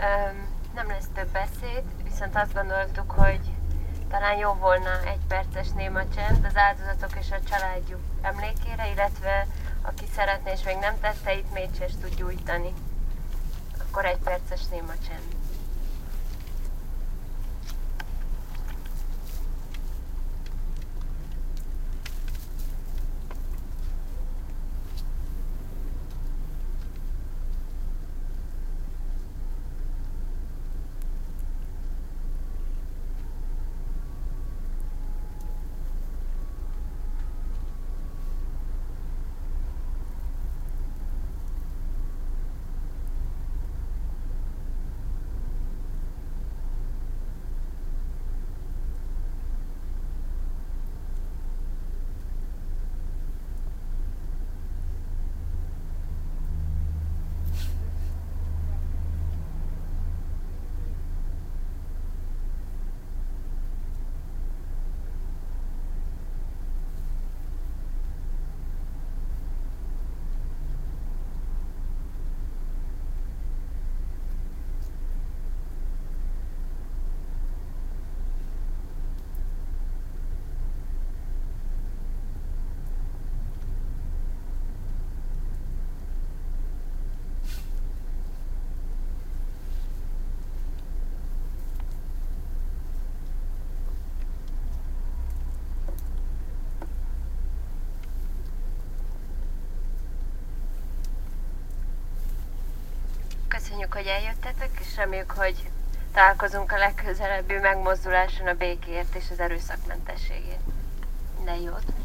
Nem lesz több beszéd, viszont azt gondoltuk, hogy talán jó volna egy perces néma csend az áldozatok és a családjuk emlékére, illetve aki szeretné és még nem tette, itt mécsest tud gyújtani. Akkor egy perces néma csend. Köszönjük, hogy eljöttetek, és reméljük, hogy találkozunk a legközelebbi megmozduláson a békéért és az erőszakmentességért. Minden jót!